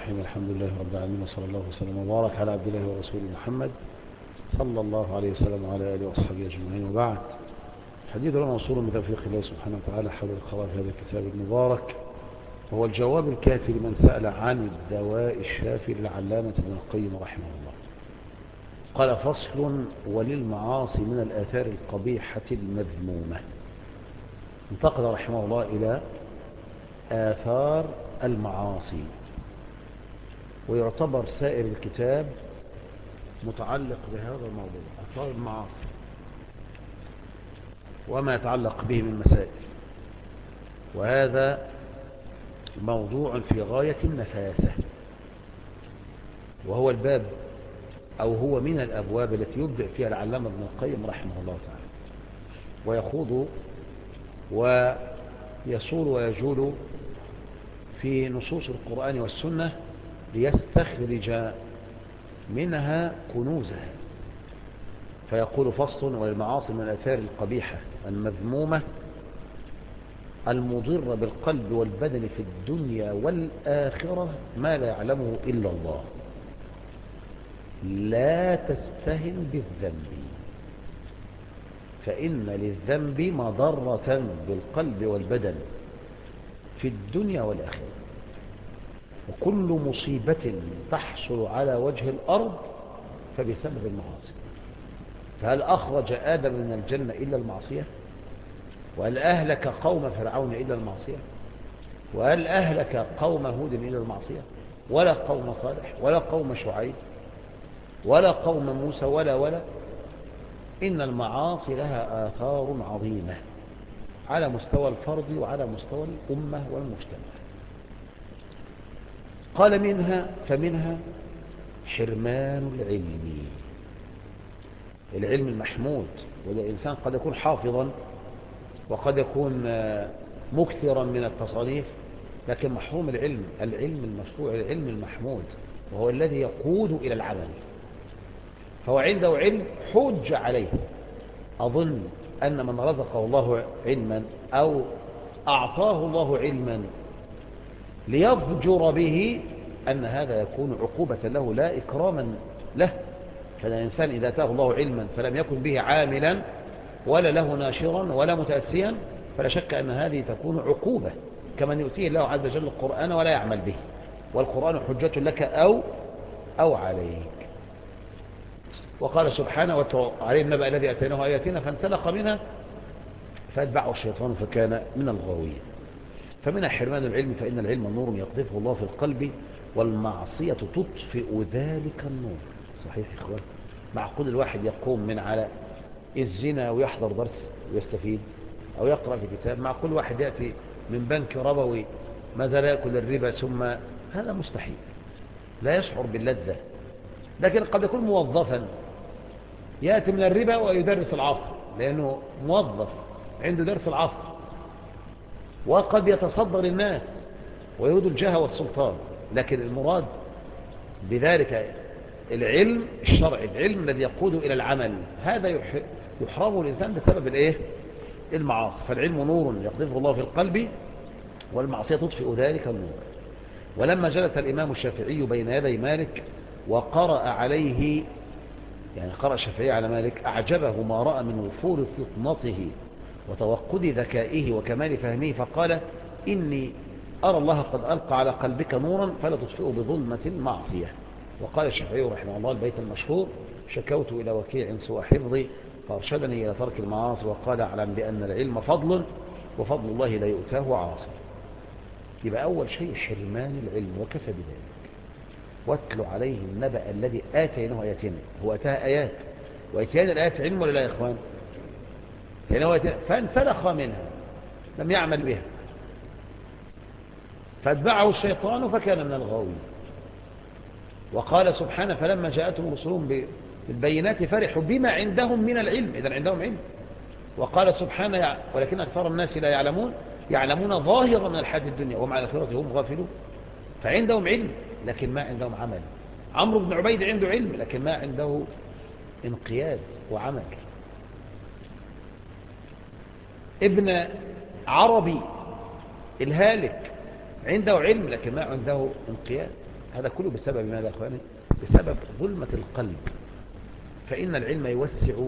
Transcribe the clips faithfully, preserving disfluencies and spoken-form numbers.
الرحيم. الحمد لله رب العالمين، وصلى الله وسلم وبارك على عبد الله ورسوله محمد صلى الله عليه وسلم وعلى آله وأصحابه أجمعين، وبعد. حديث لنا وصول بتوفيق الله سبحانه وتعالى حول القواعد هذا الكتاب المبارك، وهو الجواب الكافي لمن سأل عن الدواء الشافي للعلامة ابن القيم رحمه الله. قال: فصل: وللمعاصي من الآثار القبيحة المذمومة. انتقل رحمه الله إلى آثار المعاصي، ويعتبر سائر الكتاب متعلق بهذا الموضوع، آثار المعاصي وما يتعلق به من مسائل، وهذا موضوع في غاية النفاسة، وهو الباب أو هو من الأبواب التي يبدع فيها العلامة ابن القيم رحمه الله تعالى، ويخوض ويصول ويجول في نصوص القرآن والسنة ليستخرج منها كنوزها. فيقول: فصل: وللمعاصي من الآثار القبيحة المذمومة المضرة بالقلب والبدن في الدنيا والآخرة ما لا يعلمه إلا الله. لا تستهن بالذنب، فإن للذنب مضرة بالقلب والبدن في الدنيا والآخرة، وكل مصيبة تحصل على وجه الأرض فبسبب المعاصي. فهل أخرج آدم من الجنة إلا المعصية؟ وهل أهلك قوم فرعون إلا المعصية؟ وهل أهلك قوم هود إلا المعصية؟ ولا قوم صالح ولا قوم شعيب ولا قوم موسى ولا ولا إن المعاصي لها آثار عظيمة على مستوى الفرد وعلى مستوى الأمة والمجتمع. قال: منها فمنها حرمان العلم، العلم المحمود. والإنسان قد يكون حافظا وقد يكون مكثرا من التصانيف، لكن محروم العلم، العلم المشروع، العلم المحمود، وهو الذي يقود إلى العمل. فهو عنده علم حج عليه. أظن أن من رزقه الله علما أو أعطاه الله علما ليفجر به أن هذا يكون عقوبة له لا إكراما له. فالإنسان إذا أتاه الله علما فلم يكن به عاملا ولا له ناشرا ولا متأسيا، فلا شك أن هذه تكون عقوبة، كمن يؤتيه الله عز وجل القرآن ولا يعمل به، والقرآن حجة لك أو أو عليك. وقال سبحانه: واتلو عليهم نبأ الذي أتيناه آياتنا فانسلخ منها فأتبعه الشيطان فكان من الغاوين. فمنها حرمان العلم، فإن العلم نور يقذفه الله في القلب، والمعصية تطفئ ذلك النور. صحيح يا إخوان؟ معقول الواحد يقوم من على الزنا ويحضر درس ويستفيد أو يقرأ في كتاب؟ معقول واحد يأتي من بنك ربوي ماذا لا يأكل الربا؟ ثم هذا مستحيل، لا يشعر باللذة. لكن قد يكون موظفا يأتي من الربا ويدرس العصر، لأنه موظف عنده درس العصر، وقد يتصدر الناس ويريد الجاه والسلطان. لكن المراد بذلك العلم الشرعي، العلم الذي يقود إلى العمل، هذا يحرمه الإنسان بسبب الإيه؟ المعاصي. فالعلم نور يقذفه الله في القلب، والمعصية تطفئ ذلك النور. ولما جلس الإمام الشافعي بين يدي مالك وقرأ عليه، يعني قرأ الشافعي على مالك، أعجبه ما رأى من وفور فطنته وتوقد ذكائه وكمال فهمه، فقال: إني أرى الله قد ألقى على قلبك نورا فلا تطفئه بظلمة المعصية. وقال الشافعي رحمه الله البيت المشهور: شكوت إلى وكيع سوء حفظي فأرشدني إلى ترك المعاصي، وقال: أعلم بأن العلم فضل وفضل الله لا يؤتاه عاصي. يبقى أول شيء حرمان العلم، وكفى بذلك. واتل عليهم النبأ الذي آتيناه آياتنا، هو أتاها آيات، وإتيان الآيات علم ولا لا يا إخوان؟ فانسلخ منها، لم يعمل بها، فاتبعه الشيطان فكان من الغاوين. وقال سبحانه: فلما جاءتهم رسلهم بالبينات فرحوا بما عندهم من العلم. إذن عندهم علم. وقال سبحانه: ولكن أكثر الناس لا يعلمون، يعلمون ظاهرا من الحياة الدنيا وهم عن الآخرة هم غافلون. فعندهم علم لكن ما عندهم عمل. عمرو بن عبيد عنده علم لكن ما عنده انقياد وعمل. ابن عربي الهالك عنده علم لكن ما عنده انقياد. هذا كله بسبب ماذا يا أخواني؟ بسبب ظلمة القلب. فإن العلم يوسع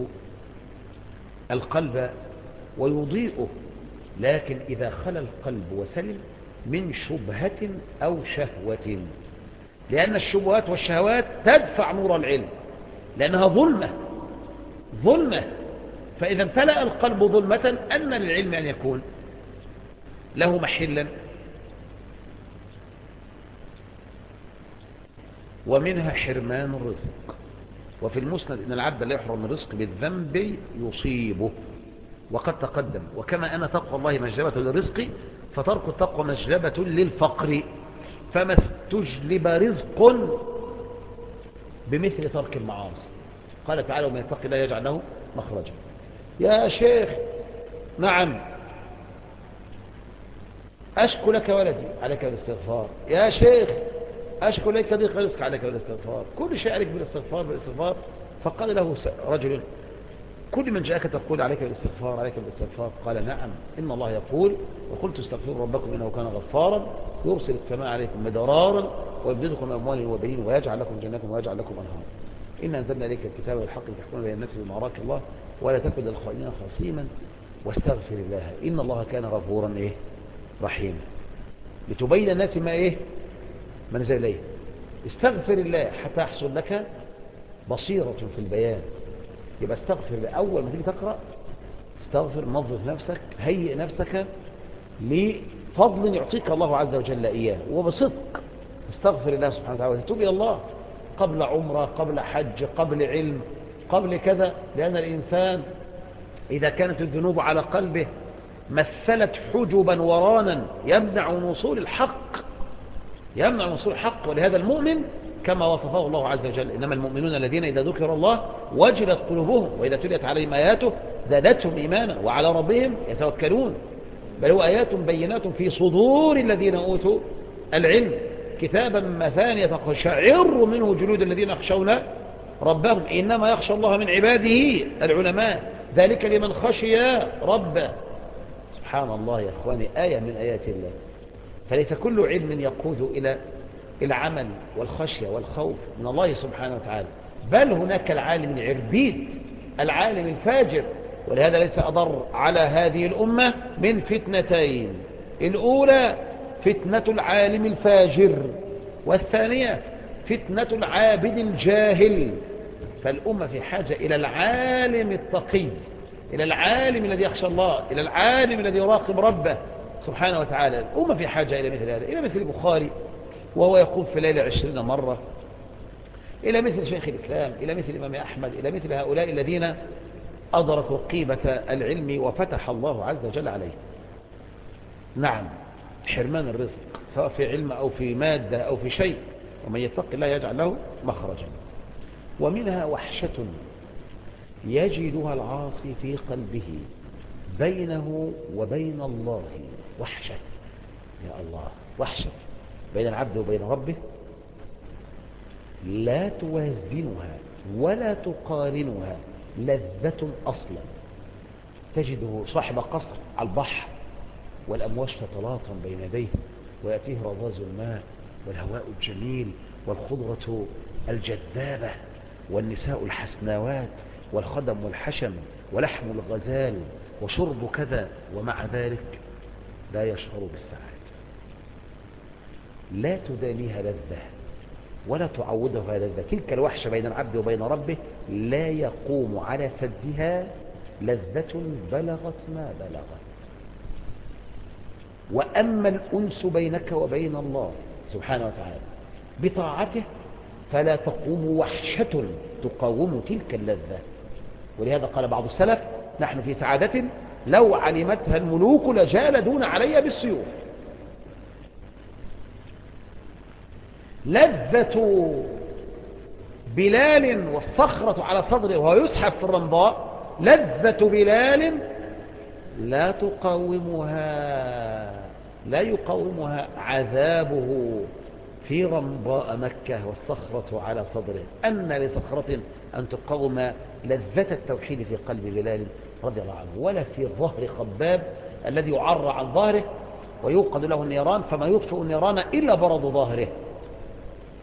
القلب ويضيئه، لكن إذا خلى القلب وسلم من شبهة أو شهوة، لأن الشبهات والشهوات تدفع نور العلم، لأنها ظلمة ظلمة. فإذا امتلأ القلب ظلمة أن للعلم أن يكون له محلا. ومنها حرمان الرزق. وفي المسند إن العبد لا يحرم الرزق بالذنب يصيبه، وقد تقدم. وكما أن تقوى الله مجلبة للرزق، فترك التقوى مجلبة للفقر. فما استجلب رزق بمثل ترك المعاصي. قال تعالى: ومن يتق الله يجعل له مخرجا. يا شيخ نعم أشكو لك ولدي، عليك بالاستغفار. يا شيخ أشكو لك ضيق رزق، عليك بالاستغفار. كل شيء عليك بالاستغفار بالاستغفار. فقال له رجل: كل من جاءك تقول عليك بالاستغفار عليك بالاستغفار. قال: نعم، إن الله يقول: وقلت استغفروا ربكم إنه كان غفارا يرسل السماء عليكم مدرارا ويمددكم أموال وبنين ويجعل لكم جنات ويجعل لكم أنهارا. إن أنزلنا إليك الكتاب بالحق لتحكم بين الناس بما أراك الله ولا تكن للخائنين خصيما واستغفر الله إن الله كان غفورا إيه رحيما. لتبين الناس ما إيه ما نزل إليه. استغفر الله حتى يحصل لك بصيرة في البيان. يبقى استغفر الله أول ما تيجي تقرأ، استغفر، نظف نفسك، هيئ نفسك لفضل يعطيك الله عز وجل إياه، وبصدق استغفر الله سبحانه وتعالى وتتوب إلى الله قبل عمره، قبل حج، قبل علم، قبل كذا. لأن الإنسان إذا كانت الذنوب على قلبه مثلت حجبا ورانا يمنع من وصول الحق، يمنع من وصول الحق. ولهذا المؤمن كما وصفه الله عز وجل: إنما المؤمنون الذين إذا ذكر الله وجلت قلوبهم وإذا تليت عليهم آياته زادتهم إيمانا وعلى ربهم يتوكلون. بل هو آيات بينات في صدور الذين أوتوا العلم كتابا مثانية تقشعر منه جلود الذين يخشون ربهم. إنما يخشى الله من عباده العلماء، ذلك لمن خشي ربه. سبحان الله يا أخواني، آية من آيات الله. فليس كل علم يقود إلى العمل والخشية والخوف من الله سبحانه وتعالى، بل هناك العالم العربيد، العالم الفاجر. ولهذا ليس أضر على هذه الأمة من فتنتين: الأولى فتنة العالم الفاجر، والثانية فتنة العابد الجاهل. فالأمة في حاجة إلى العالم التقي، إلى العالم الذي يخشى الله، إلى العالم الذي يراقب ربه سبحانه وتعالى. الأمة في حاجة إلى مثل هذا، إلى مثل البخاري وهو يقوم في الليل عشرين مرة، إلى مثل شيخ الإسلام، إلى مثل الإمام أحمد، إلى مثل هؤلاء الذين أدركوا قيمة العلم وفتح الله عز وجل عليه. نعم، حرمان الرزق سواء في علم أو في مادة أو في شيء. ومن يتق الله يجعل له مخرجا. ومنها وحشة يجدها العاصي في قلبه بينه وبين الله. وحشة، يا الله، وحشة بين العبد وبين ربه لا توازنها ولا تقارنها لذة أصلا. تجده صاحب قصر على البحر والأمواج تتلاطم بين يديه ويأتيه رذاذ الماء والهواء الجميل والخضرة الجذابة والنساء الحسناوات والخدم والحشم ولحم الغزال وشرب كذا، ومع ذلك لا يشعر بالسعادة. لا تدانيها لذة ولا تعودها لذة. تلك الوحشة بين العبد وبين ربه لا يقوم على سدها لذة بلغت ما بلغت. وأما الأنس بينك وبين الله سبحانه وتعالى بطاعته فلا تقوم وحشة تقاوم تلك اللذة. ولهذا قال بعض السلف: نحن في سعادة لو علمتها الملوك لجالدون علي بالسيوف. لذة بلال والصخرة على صدره وهو يسحب في الرمضاء، لذة بلال لا تقاومها لا يقاومها عذابه في رمضاء مكة والصخرة على صدره. أن لصخرة أن تقاوم لذة التوحيد في قلب بلال رضي الله عنه، ولا في ظهر خباب الذي يعرى عن ظهره ويوقد له النيران، فما يطفئ النيران إلا برد ظهره.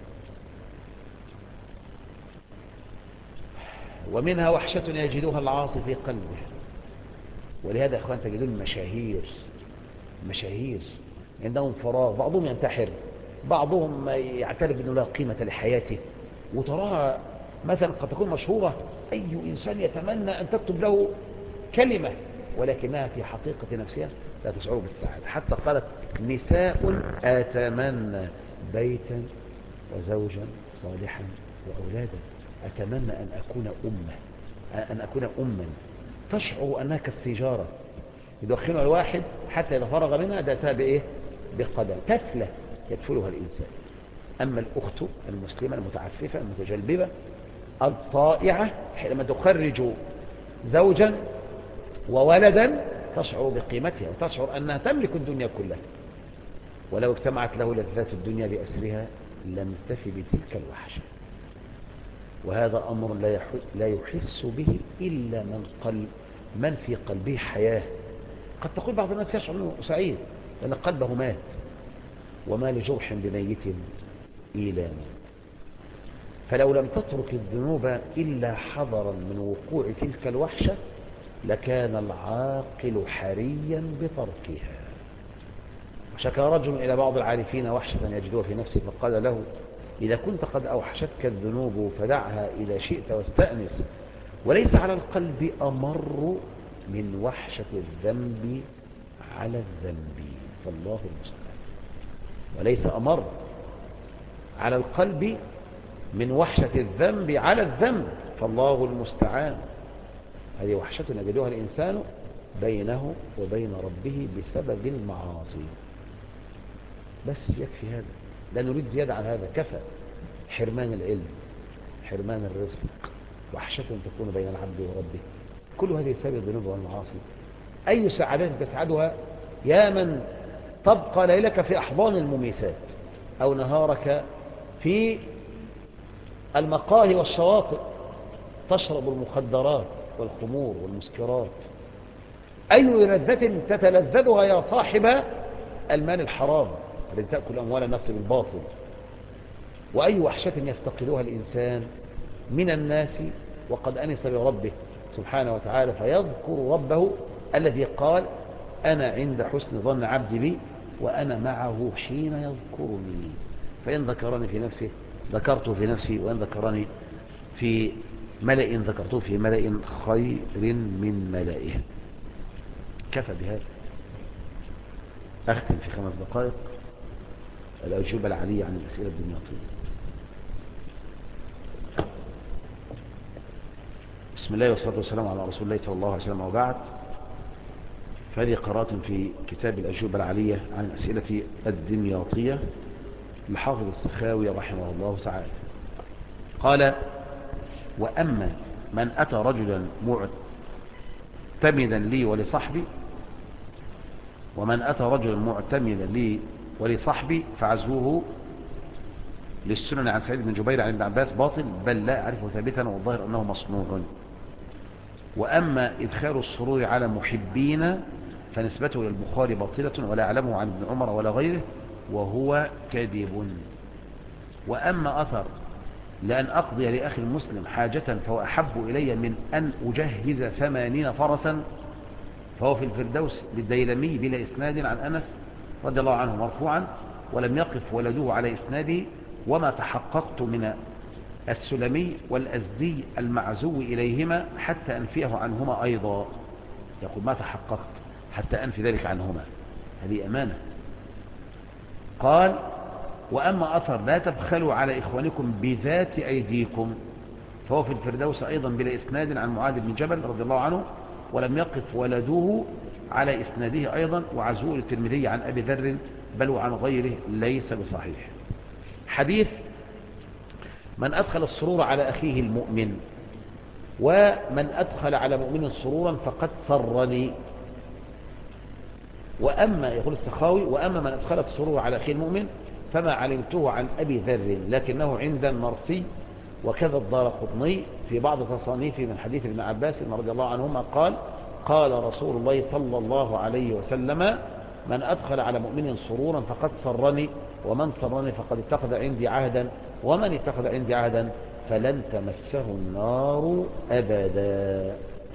ومنها وحشة يجدها العاصي في قلبه. ولهذا يا أخوان تجدون المشاهير مشاهير عندهم فراغ، بعضهم ينتحر، بعضهم يعترف أنه لا قيمة لحياته، وتراها مثلا قد تكون مشهورة، أي إنسان يتمنى أن تكتب له كلمة، ولكنها في حقيقة نفسها لا تشعر بالسعادة. حتى قالت نساء أتمنى بيتا وزوجا صالحا وأولادا، أتمنى أن أكون أمة أن أكون أما تشعر أنها كالسجارة يدخلها الواحد حتى إذا فرغ منها داتها بإيه؟ بقدم تفلة يدفلها الإنسان. أما الأخت المسلمة المتعففة المتجلببة الطائعة حينما تخرج زوجا وولدا تشعر بقيمتها وتشعر أنها تملك الدنيا كلها، ولو اجتمعت له لذات الدنيا بأسرها لم تفي بتلك الوحشة. وهذا أمر لا يحس به إلا من قلب من في قلبه حياة. قد تقول بعض الناس يشعر أنه سعيد لأن قلبه مات، وما لجرح بميت إيلام. فلو لم تترك الذنوب إلا حذرا من وقوع تلك الوحشة لكان العاقل حريا بتركها. شكى رجل إلى بعض العارفين وحشة يجدوها في نفسه فقال له إذا كنت قد أوحشتك الذنوب فدعها إذا شئت واستأنس، وليس على القلب أمر من وحشة الذنب على الذنب، فالله المستعان. وليس أمر على القلب من وحشة الذنب على الذنب، فالله المستعان. هذه وحشة يجدها الإنسان بينه وبين ربه بسبب المعاصي. بس يكفي هذا، لا نريد زيادة عن هذا، كفى. حرمان العلم، حرمان الرزق، وحشة تكون بين العبد وربه، كل هذه سبب الذنوب والمعاصي. أي سعادات تسعدها يا من تبقى ليلك في أحضان المميسات أو نهارك في المقاهي والشواطئ تشرب المخدرات والخمور والمسكرات. أي لذة تتلذذها يا صاحب المال الحرام الذي تأكل أموال الناس بالباطل. وأي وحشة يفتقدها الإنسان من الناس وقد أنس بربه سبحانه وتعالى فيذكر ربه الذي قال أنا عند حسن ظن عبدي بي وأنا معه حين يذكرني، فإن ذكرني في نفسه ذكرته في نفسي، وإن ذكرني في ملئ ذكرته في ملئ خير من ملئه. كفى بهذا. أختم في خمس دقائق الأجوبة العالية عن الأسئلة الدنياطية. بسم الله والصلاة والسلام على رسول الله صلى الله عليه وسلم، وبعد. فهذه قراءة في كتاب الأجوبة العالية عن الأسئلة الدنياطية لحافظ السخاوي رحمه الله تعالى. قال: وأما من أتى رجلا معتمدا لي ولصحبي ومن أتى رجلا معتمدا لي ولصحبي فعزوه للسنن عن سعيد بن جبير عن ابن عباس باطل، بل لا أعرفه ثابتا والظاهر أنه مصنوع. وأما إدخال السرور على محبين فنسبته إلى البخاري باطلة ولا أعلمه عن ابن عمر ولا غيره وهو كذب. وأما أثر لأن أقضي لأخي المسلم حاجة فهو أحب إلي من أن أجهز ثمانين فرسا فهو في الفردوس للديلمي بلا إسناد عن أنس رضي الله عنه مرفوعا ولم يقف ولده على إسناده. وما تحققت من السلمي والأزدي المعزو إليهما حتى أنفيه عنهما أيضا. يقول ما تحققت حتى أنفي ذلك عنهما، هذه أمانة. قال: وأما أثر لا تبخلوا على إخوانكم بذات أيديكم فهو في الفردوس أيضا بلا إسناد عن معاذ بن جبل رضي الله عنه ولم يقف ولده على إسناده أيضا، وعزوه للترمذي عن أبي ذر بل وعن غيره ليس بصحيح. حديث من أدخل السرور على أخيه المؤمن ومن أدخل على مؤمن سرورا فقد سرني. وأما يقول السخاوي: وأما من أدخل السرور على أخيه المؤمن فما علمته عن أبي ذر لكنه عند المرسي وكذا الدارقطني في بعض تصانيفه من حديث ابن عباس رضي الله عنهما قال: قال رسول الله صلى الله عليه وسلم: من أدخل على مؤمن سرورا فقد سرني، ومن سرني فقد اتخذ عندي عهدا، ومن اتخذ عندي عهدا فلن تمسه النار أبدا.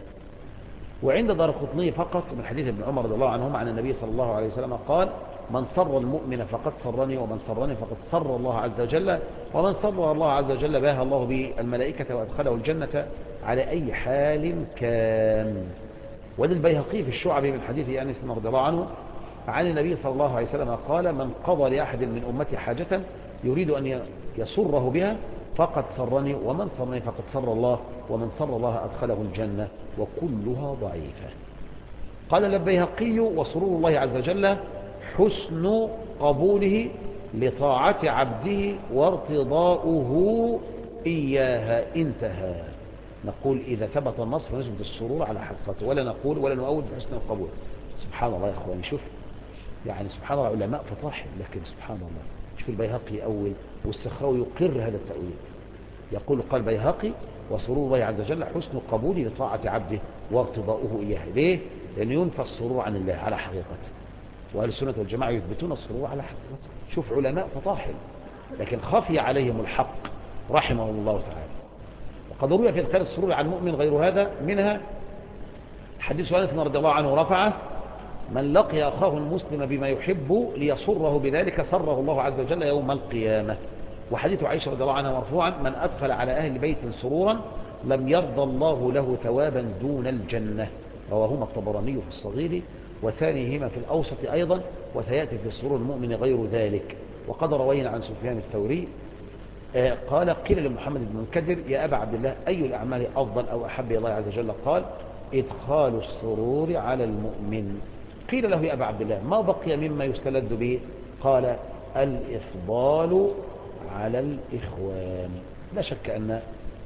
وعند دارقطني فقط من حديث ابن عمر رضي الله عنهما عن النبي صلى الله عليه وسلم قال: من سر المؤمن فقد سرني، ومن سرني فقد سر الله عز وجل، ومن سر الله عز وجل باه الله به الملائكة وأدخله الجنة على أي حال كان. وللبيهقي في الشعب من حديث أنس رضي الله عنه عن النبي صلى الله عليه وسلم قال: من قضى لأحد من أمتي حاجة يريد أن يسره بها فقد سرني، ومن سرني فقد سر الله، ومن سر الله أدخله الجنة، وكلها ضعيفة. قال البيهقي: وسرور الله عز وجل حسن قبوله لطاعة عبده وارتضاؤه إياها. انتهى. نقول إذا ثبت النص فنثبت السرور على حقيقته، ولا نقول ولا نؤود بحسن القبول. سبحان الله يا أخواني، شوف يعني سبحان الله، علماء فطاحل، لكن سبحان الله شوف البيهقي أول، والسخاوي يقر هذا التأويل، يقول قال البيهقي: وسرور الله عز وجل حسن قبوله لطاعة عبده وارتضاؤه إياها. ليه؟ لأنه ينفى السرور عن الله على حقيقته، وأهل السنة والجماعة يثبتون السرور على حقيقته. شوف علماء فطاحل، لكن خفي عليهم الحق رحمه الله تعالى. وقد روي في إدخال السرور عن المؤمن غير هذا، منها حديث أنس رضي الله عنه رفعه: من لقي أخاه المسلم بما يحب ليسره بذلك سره الله عز وجل يوم القيامة. وحديث عائشة رضي الله عنها مرفوعا: من أدخل على أهل بيت سرورا لم يرضى الله له ثوابا دون الجنة. رواهما الطبراني في الصغير، وثانيهما في الأوسط أيضا، وسيأتي في سرور المؤمن غير ذلك. وقد روينا عن سفيان الثوري قال: قيل لمحمد بن منكدر: يا أبا عبد الله، أي الأعمال أفضل أو أحب إلى الله عز وجل؟ قال: إدخال السرور على المؤمن. قيل له: يا أبا عبد الله، ما بقي مما يستلذ به؟ قال: الإفضال على الإخوان. لا شك أن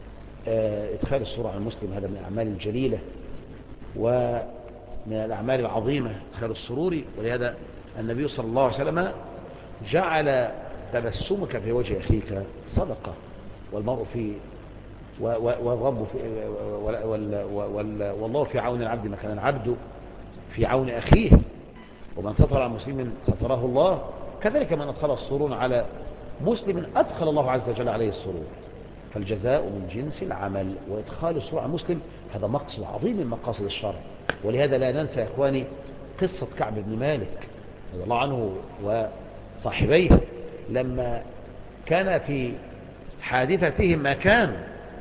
إدخال السرور على المسلم هذا من الأعمال الجليلة ومن الأعمال العظيمة، إدخال السرور. ولهذا النبي صلى الله عليه وسلم جعل تبسمك في وجه أخيك صدقة، والمرء في والرب في والله في عون العبد ما كان العبد في عون أخيه، ومن ستر على مسلم ستره الله. كذلك من أدخل السرور على مسلم أدخل الله عز وجل عليه السرور. فالجزاء من جنس العمل، وإدخال السرور على مسلم هذا مقصد عظيم من مقاصد الشرع. ولهذا لا ننسى يا إخواني قصة كعب بن مالك رضي الله عنه وصاحبيه لما كان في حادثتهم ما كان.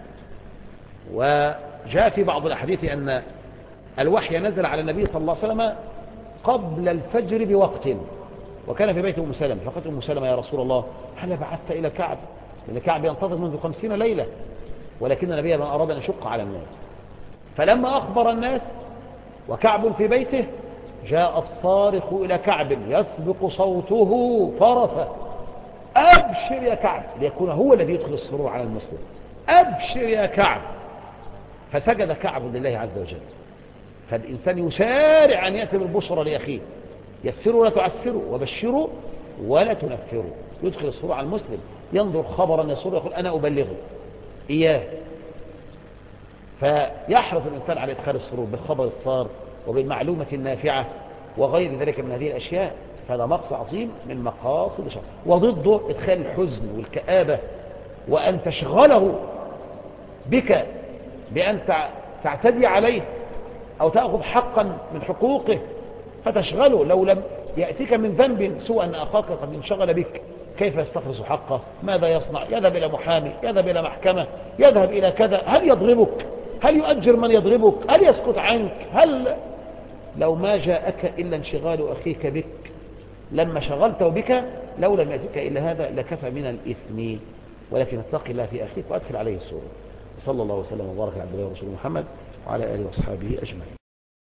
وجاء في بعض الأحاديث أن الوحي نزل على النبي صلى الله عليه وسلم قبل الفجر بوقت، وكان في بيت أم سلمة. فقالت أم سلمة: يا رسول الله، هل بعثت إلى كعب؟ لأن كعب ينتظر منذ خمسين ليلة، ولكن النبي ما أراد أن يشق على الناس. فلما أخبر الناس وكعب في بيته، جاء الصارخ إلى كعب يسبق صوته فرسه: أبشر يا كعب، ليكون هو الذي يدخل السرور على المسلم. أبشر يا كعب. فسجد كعب لله عز وجل. فالإنسان يسارع أن يأتي بالبشرى لأخيه، يسروا ولا تعسروا، وبشروا ولا تنفروا. يدخل السرور على المسلم، ينظر خبرا يسر يقول: أنا أبلغه إياه. فيحرص الإنسان على إدخال السرور بالخبر الصار وبالمعلومة النافعة وغير ذلك من هذه الأشياء. هذا مقصد عظيم من مقاصد الشرع. وضده إدخال الحزن والكآبة، وأن تشغله بك بأن تعتدي عليه أو تأخذ حقا من حقوقه فتشغله. لو لم يأتيك من ذنب سوى أن أخاك قد انشغل بك، كيف يستخلص حقه؟ ماذا يصنع؟ يذهب إلى محامي، يذهب إلى محكمة، يذهب إلى كذا. هل يضربك؟ هل يؤجر من يضربك؟ هل يسكت عنك؟ هل لو ما جاءك إلا انشغال أخيك بك لما شغلته بك، لو لم يأتيك إلا هذا لكفى من الإثم. ولكن اتق الله في أخيك وأدخل عليه السرور. صلى الله وسلم وبارك على عبده ورسوله محمد وعلى آله وأصحابه أجمعين.